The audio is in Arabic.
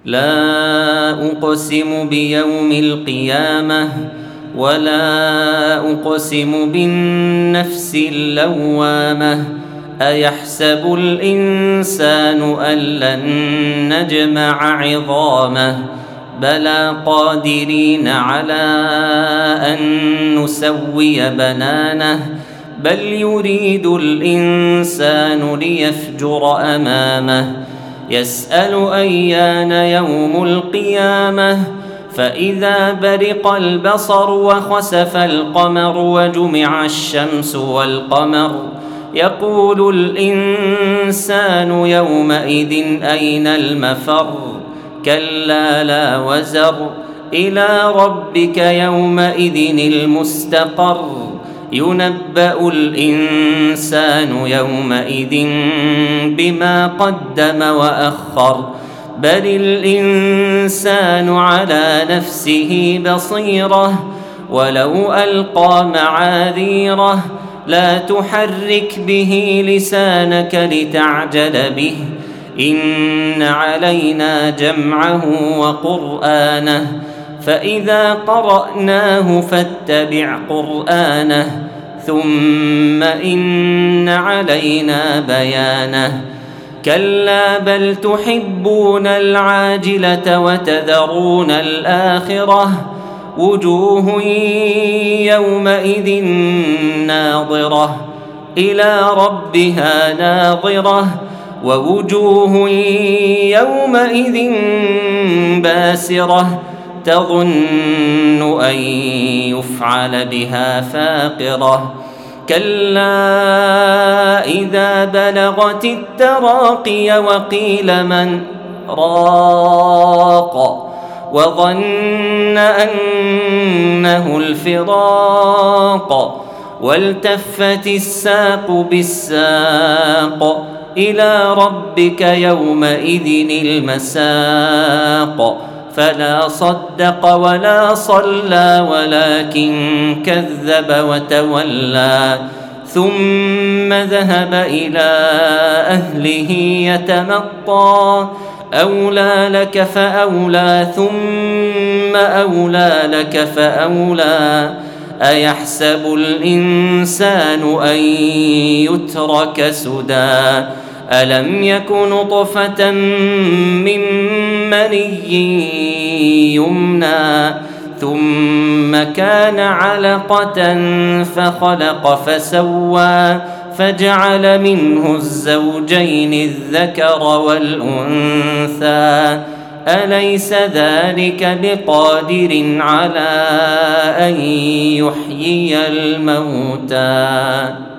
لا أقسم بيوم القيامة ولا أقسم بالنفس اللوامة أيحسب الإنسان أن لن نجمع عظامه بلى قادرين على أن نسوي بنانه بل يريد الإنسان ليفجر أمامه يسأل أيان يوم القيامة فإذا برق البصر وخسف القمر وجمع الشمس والقمر يقول الإنسان يومئذ أين المفر كلا لا وزر إلى ربك يومئذ المستقر ينبأ الإنسان يومئذ بما قدم وأخر بل الإنسان على نفسه بصيرة ولو ألقى معاذيره لا تحرك به لسانك لتعجل به إن علينا جمعه وقرآنه فإذا قرأناه فاتبع قرآنه ثم إن علينا بيانه كلا بل تحبون العاجلة وتذرون الآخرة وجوه يومئذ ناظرة إلى ربها ناظرة ووجوه يومئذ باسرة تظن أن يفعل بها فاقرة كلا إذا بلغت التراقي وقيل من راق وظن أنه الفراق والتفت الساق بالساق إلى ربك يومئذ المساق فلا صدق ولا صلى ولكن كذب وتولى ثم ذهب إلى أهله يتمطى أولى لك فأولى ثم أولى لك فأولى أيحسب الإنسان أن يترك سدى ألم يك نطفة من مني يمنى ثم كان علقة فخلق فسوى فجعل منه الزوجين الذكر والأنثى أليس ذلك بقادر على أن يحيي الموتى